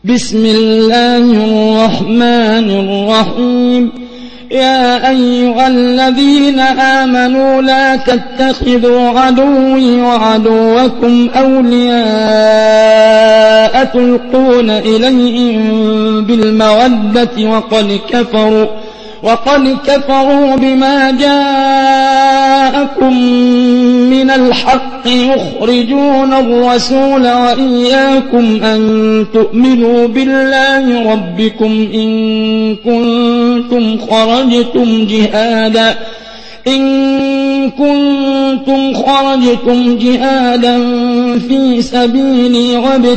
بسم الله الرحمن الرحيم. يا أيها الذين آمنوا لا تتخذوا عدوي وعدوكم أولياء تلقون إليهم بالمودة وقد كفروا بما جاءكم من الحق يخرجون الرسول وإياكم أن تؤمنوا بالله ربكم إن كنتم خرجتم جهادا في سبيلي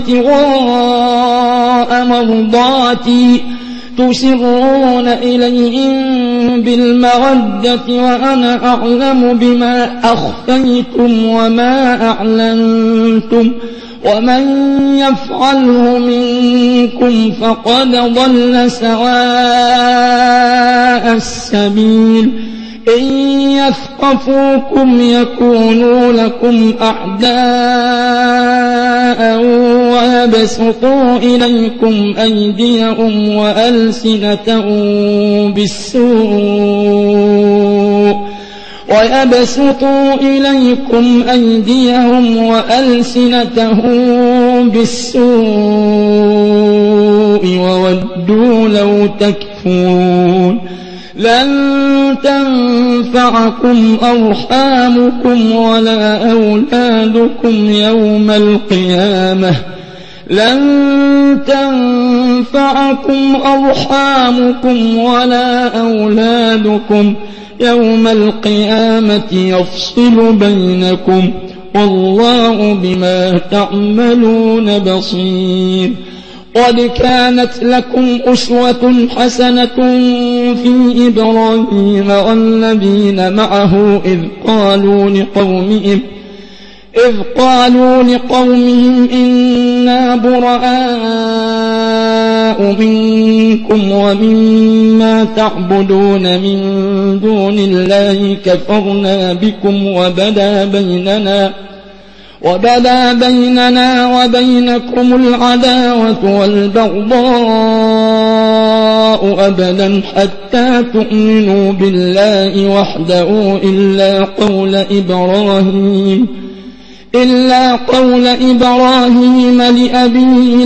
وابتغاء مرضاتي تسرون إليهم بالمودة وأنا أعلم بما أخفيتم وما أعلنتم ومن يفعله منكم فقد ضل سواء السبيل. إن يثقفوكم يكونوا لكم أعداء ويبسطوا إليكم أيديهم وألسنتهم بالسوء وودوا لو تكفرون. لن تنفعكم أرحامكم ولا أولادكم يوم القيامة يفصل بينكم والله بما تعملون بصير. قد كانت لكم أسوة حسنة في إبراهيم والذين معه إذ قالوا لقومهم إنا براء منكم ومما تعبدون من دون الله كفرنا بكم وبدا بيننا وبينكم العداوة والبغضاء أبدا حتى تؤمنوا بالله وحده إلا قول إبراهيم لأبيه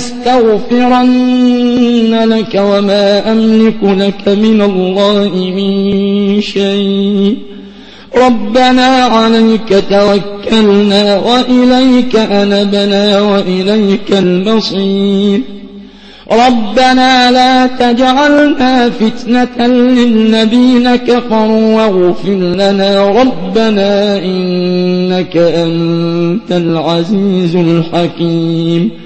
لأستغفرن لك وما أملك لك من الله من شيء. ربنا عليك توكلنا وإليك أنبنا وإليك المصير. ربنا لا تجعلنا فتنة للذين كفروا واغفر لنا ربنا إنك أنت العزيز الحكيم.